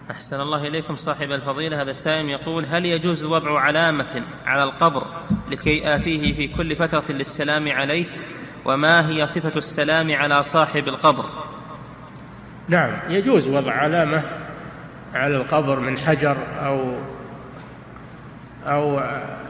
أحسن الله إليكم صاحب الفضيلة. هذا السائل يقول: هل يجوز وضع علامة على القبر لكي آتيه في كل فترة للسلام عليه؟ وما هي صفة السلام على صاحب القبر؟ نعم، يجوز وضع علامة على القبر من حجر أو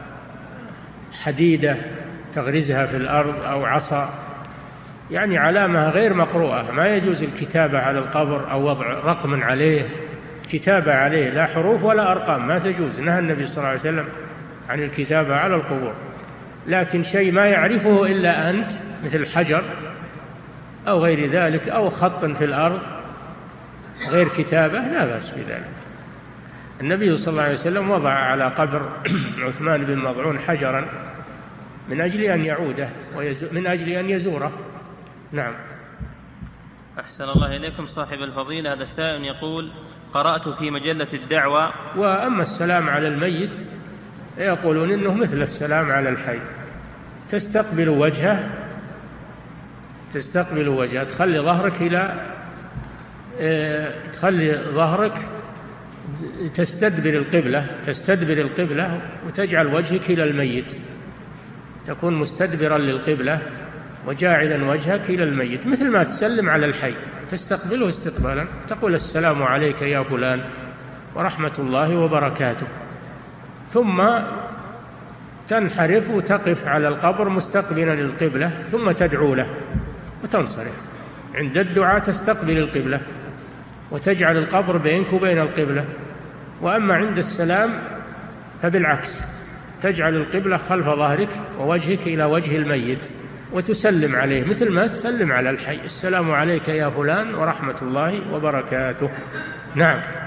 حديدة تغرزها في الأرض أو عصا، يعني علامة غير مقروءة. ما يجوز الكتابة على القبر أو وضع رقم عليه، كتابة عليه لا حروف ولا أرقام ما تجوز. نهى النبي صلى الله عليه وسلم عن الكتابة على القبور. لكن شيء ما يعرفه إلا أنت مثل حجر أو غير ذلك أو خط في الأرض غير كتابة لا بأس بذلك. النبي صلى الله عليه وسلم وضع على قبر عثمان بن مظعون حجرا من أجل أن يعوده ومن أجل أن يزوره. نعم. أحسن الله إليكم صاحب الفضيلة. هذا السائل يقول: قرأت في مجلة الدعوة. وأما السلام على الميت يقولون إنه مثل السلام على الحي، تستقبل وجهه، تخلي ظهرك تستدبر القبلة وتجعل وجهك إلى الميت، تكون مستدبرا للقبلة وجاعلا وجهك إلى الميت، مثل ما تسلم على الحي، تستقبله استقبالا، تقول: السلام عليك يا فلان ورحمة الله وبركاته، ثم تنحرف وتقف على القبر مستقبلا للقبلة، ثم تدعو له وتنصرف. عند الدعاء تستقبل القبلة وتجعل القبر بينك وبين القبلة. وأما عند السلام فبالعكس، تجعل القبلة خلف ظهرك ووجهك إلى وجه الميت وتسلم عليه مثل ما تسلم على الحي: السلام عليك يا فلان ورحمة الله وبركاته. نعم.